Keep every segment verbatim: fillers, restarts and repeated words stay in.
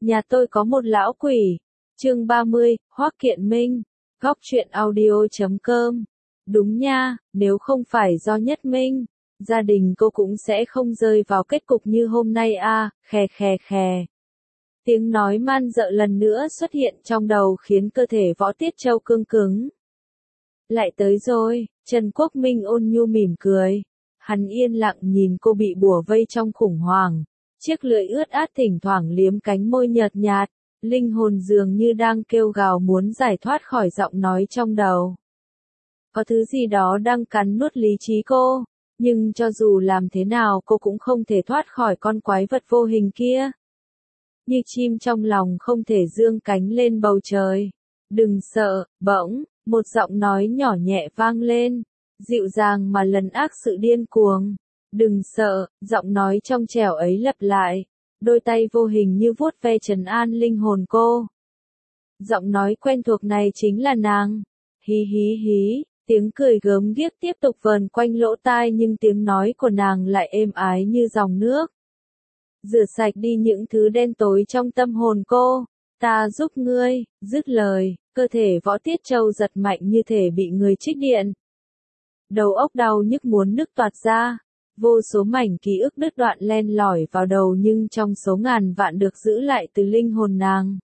Nhà tôi có một lão quỷ. Chương ba mươi, Hoắc Kiện Minh. Góc truyện audio chấm com. Đúng nha, nếu không phải do Nhất Minh, gia đình cô cũng sẽ không rơi vào kết cục như hôm nay a, à, khè khè khè. Tiếng nói man dợ lần nữa xuất hiện trong đầu khiến cơ thể Võ Tiết Châu cương cứng. Lại tới rồi, Trần Quốc Minh ôn nhu mỉm cười. Hắn yên lặng nhìn cô bị bủa vây trong khủng hoảng. Chiếc lưỡi ướt át thỉnh thoảng liếm cánh môi nhợt nhạt, linh hồn dường như đang kêu gào muốn giải thoát khỏi giọng nói trong đầu. Có thứ gì đó đang cắn nuốt lý trí cô, nhưng cho dù làm thế nào cô cũng không thể thoát khỏi con quái vật vô hình kia. Như chim trong lòng không thể dương cánh lên bầu trời. Đừng sợ, bỗng, một giọng nói nhỏ nhẹ vang lên, dịu dàng mà lấn át sự điên cuồng. Đừng sợ, giọng nói trong trẻo ấy lặp lại, đôi tay vô hình như vuốt ve trấn an linh hồn cô. Giọng nói quen thuộc này chính là nàng. Hí hí hí, tiếng cười gớm ghiếc tiếp tục vờn quanh lỗ tai nhưng tiếng nói của nàng lại êm ái như dòng nước. Rửa sạch đi những thứ đen tối trong tâm hồn cô, ta giúp ngươi, dứt lời, cơ thể Võ Tiết Châu giật mạnh như thể bị người trích điện. Đầu óc đau nhức muốn nứt toạc ra. Vô số mảnh ký ức đứt đoạn len lỏi vào đầu nhưng trong số ngàn vạn được giữ lại từ linh hồn nàng.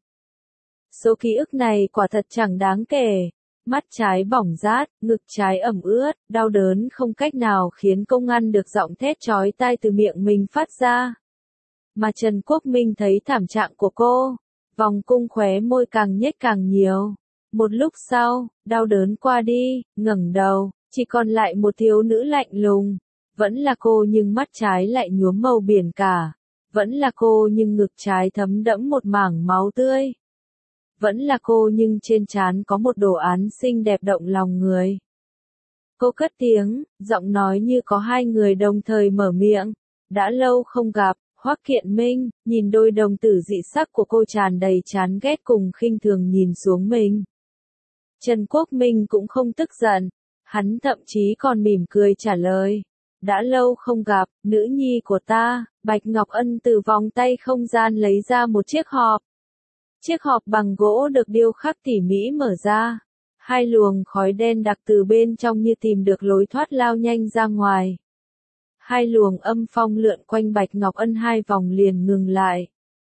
Số ký ức này quả thật chẳng đáng kể. Mắt trái bỏng rát, ngực trái ẩm ướt, đau đớn không cách nào khiến cô ngăn được giọng thét chói tai từ miệng mình phát ra. Mà Trần Quốc Minh thấy thảm trạng của cô, vòng cung khóe môi càng nhếch càng nhiều. Một lúc sau, đau đớn qua đi, ngẩng đầu, chỉ còn lại một thiếu nữ lạnh lùng. Vẫn là cô nhưng mắt trái lại nhuốm màu biển cả. Vẫn là cô nhưng ngực trái thấm đẫm một mảng máu tươi. Vẫn là cô nhưng trên trán có một đồ án xinh đẹp động lòng người. Cô cất tiếng, giọng nói như có hai người đồng thời mở miệng. Đã lâu không gặp, Hoắc Kiện Minh, nhìn đôi đồng tử dị sắc của cô tràn đầy chán ghét cùng khinh thường nhìn xuống mình. Trần Quốc Minh cũng không tức giận, hắn thậm chí còn mỉm cười trả lời. Đã lâu không gặp, nữ nhi của ta. Bạch Ngọc Ân từ vòng tay không gian lấy ra một chiếc hộp. Chiếc hộp bằng gỗ được điêu khắc tỉ mỉ mở ra. Hai luồng khói đen đặc từ bên trong như tìm được lối thoát lao nhanh ra ngoài. Hai luồng âm phong lượn quanh Bạch Ngọc Ân hai vòng liền ngừng lại.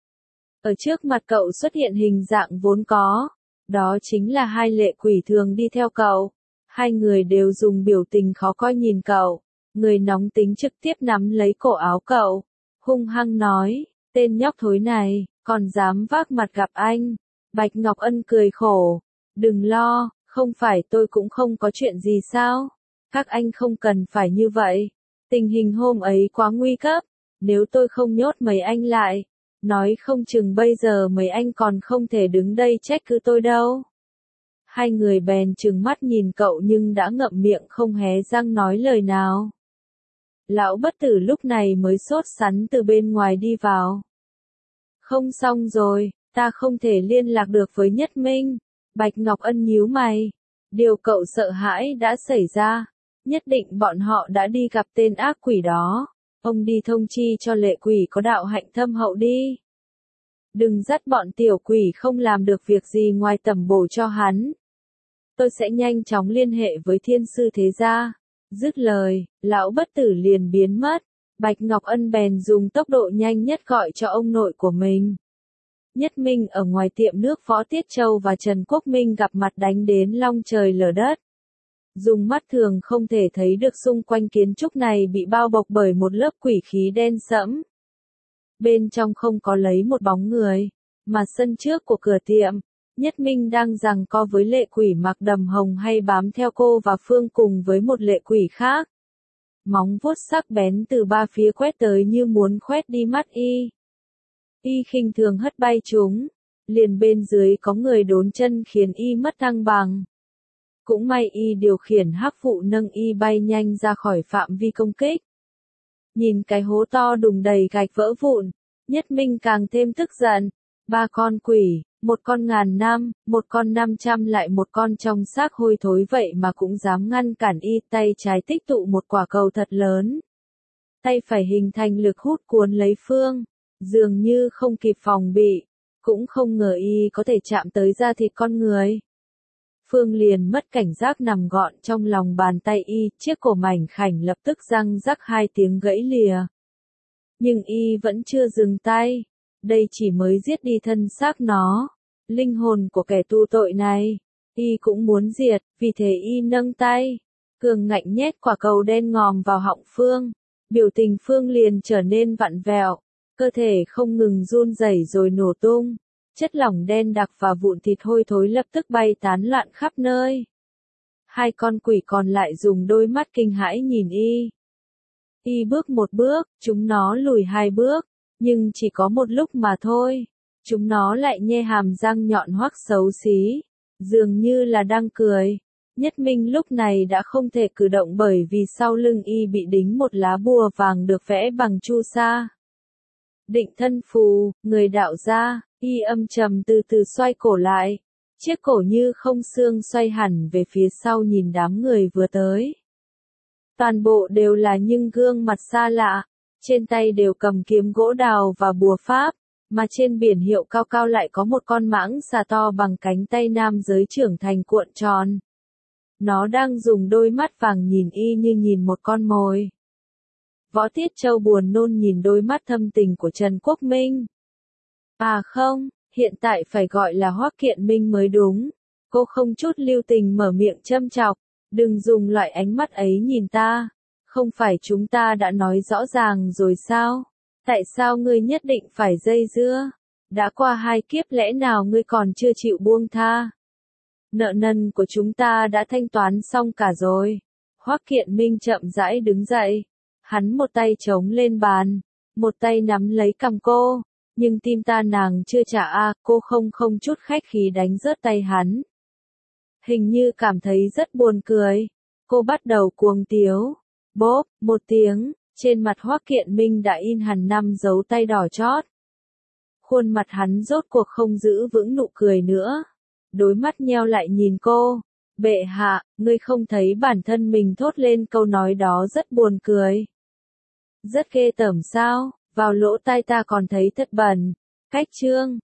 Ở trước mặt cậu xuất hiện hình dạng vốn có. Đó chính là hai lệ quỷ thường đi theo cậu. Hai người đều dùng biểu tình khó coi nhìn cậu. Người nóng tính trực tiếp nắm lấy cổ áo cậu, hung hăng nói, tên nhóc thối này, còn dám vác mặt gặp anh. Bạch Ngọc Ân cười khổ, đừng lo, không phải tôi cũng không có chuyện gì sao, các anh không cần phải như vậy. Tình hình hôm ấy quá nguy cấp, nếu tôi không nhốt mấy anh lại, nói không chừng bây giờ mấy anh còn không thể đứng đây trách cứ tôi đâu. Hai người bèn trừng mắt nhìn cậu nhưng đã ngậm miệng không hé răng nói lời nào. Lão bất tử lúc này mới sốt sắn từ bên ngoài đi vào. Không xong rồi, ta không thể liên lạc được với Nhất Minh. Bạch Ngọc Ân nhíu mày. Điều cậu sợ hãi đã xảy ra. Nhất định bọn họ đã đi gặp tên ác quỷ đó. Ông đi thông chi cho lệ quỷ có đạo hạnh thâm hậu đi. Đừng dắt bọn tiểu quỷ không làm được việc gì ngoài tẩm bổ cho hắn. Tôi sẽ nhanh chóng liên hệ với thiên sư thế gia. Dứt lời, lão bất tử liền biến mất. Bạch Ngọc Ân bèn dùng tốc độ nhanh nhất gọi cho ông nội của mình. Nhất Minh ở ngoài tiệm nước Võ Tiết Châu và Trần Quốc Minh gặp mặt đánh đến long trời lở đất. Dùng mắt thường không thể thấy được xung quanh kiến trúc này bị bao bọc bởi một lớp quỷ khí đen sẫm. Bên trong không có lấy một bóng người, mà sân trước của cửa tiệm. Nhất Minh đang giằng co với lệ quỷ mặc đầm hồng hay bám theo cô và Phương cùng với một lệ quỷ khác. Móng vuốt sắc bén từ ba phía quét tới như muốn khoét đi mắt y. Y khinh thường hất bay chúng. Liền bên dưới có người đốn chân khiến y mất thăng bằng. Cũng may y điều khiển hắc vụ nâng y bay nhanh ra khỏi phạm vi công kích. Nhìn cái hố to đùng đầy gạch vỡ vụn, Nhất Minh càng thêm tức giận. Ba con quỷ. Một con ngàn năm, một con năm trăm lại một con trong xác hôi thối vậy mà cũng dám ngăn cản y. Tay trái tích tụ một quả cầu thật lớn. Tay phải hình thành lực hút cuốn lấy Phương. Dường như không kịp phòng bị. cũng không ngờ y có thể chạm tới da thịt con người. Phương liền mất cảnh giác nằm gọn trong lòng bàn tay y, chiếc cổ mảnh khảnh lập tức răng rắc hai tiếng gãy lìa. Nhưng y vẫn chưa dừng tay, đây chỉ mới giết đi thân xác nó, linh hồn của kẻ tu tội này, y cũng muốn diệt, vì thế y nâng tay, cường ngạnh nhét quả cầu đen ngòm vào họng Phương, biểu tình Phương liền trở nên vặn vẹo, cơ thể không ngừng run rẩy rồi nổ tung. Chất lỏng đen đặc và vụn thịt hôi thối lập tức bay tán loạn khắp nơi. Hai con quỷ còn lại dùng đôi mắt kinh hãi nhìn y. Y bước một bước, chúng nó lùi hai bước, nhưng chỉ có một lúc mà thôi. Chúng nó lại nhe hàm răng nhọn hoắc xấu xí, dường như là đang cười. Nhất Minh lúc này đã không thể cử động bởi vì sau lưng y bị đính một lá bùa vàng được vẽ bằng chu sa. Định thân phù, người đạo gia. Y âm trầm từ từ xoay cổ lại, chiếc cổ như không xương xoay hẳn về phía sau nhìn đám người vừa tới. Toàn bộ đều là những gương mặt xa lạ, trên tay đều cầm kiếm gỗ đào và bùa pháp, mà trên biển hiệu cao cao lại có một con mãng xà to bằng cánh tay nam giới trưởng thành cuộn tròn. Nó đang dùng đôi mắt vàng nhìn y như nhìn một con mồi. Võ Tiết Châu buồn nôn nhìn đôi mắt thâm tình của Trần Quốc Minh. À không, hiện tại phải gọi là Hoắc Kiện Minh mới đúng. Cô không chút lưu tình mở miệng châm chọc, đừng dùng loại ánh mắt ấy nhìn ta. Không phải chúng ta đã nói rõ ràng rồi sao? Tại sao ngươi nhất định phải dây dưa? Đã qua hai kiếp lẽ nào ngươi còn chưa chịu buông tha? Nợ nần của chúng ta đã thanh toán xong cả rồi. Hoắc Kiện Minh chậm rãi đứng dậy. Hắn một tay chống lên bàn, một tay nắm lấy cằm cô. Nhưng tim ta nàng chưa trả a, à, cô không không chút khách khí đánh rớt tay hắn. Hình như cảm thấy rất buồn cười. Cô bắt đầu cuồng tiếu. Bốp, một tiếng, trên mặt Hoắc Kiện Minh đã in hẳn năm dấu tay đỏ chót. Khuôn mặt hắn rốt cuộc không giữ vững nụ cười nữa. Đôi mắt nheo lại nhìn cô. Bệ hạ, ngươi không thấy bản thân mình thốt lên câu nói đó rất buồn cười. Rất ghê tởm sao? Vào lỗ tai ta còn thấy thật bẩn. Cách chương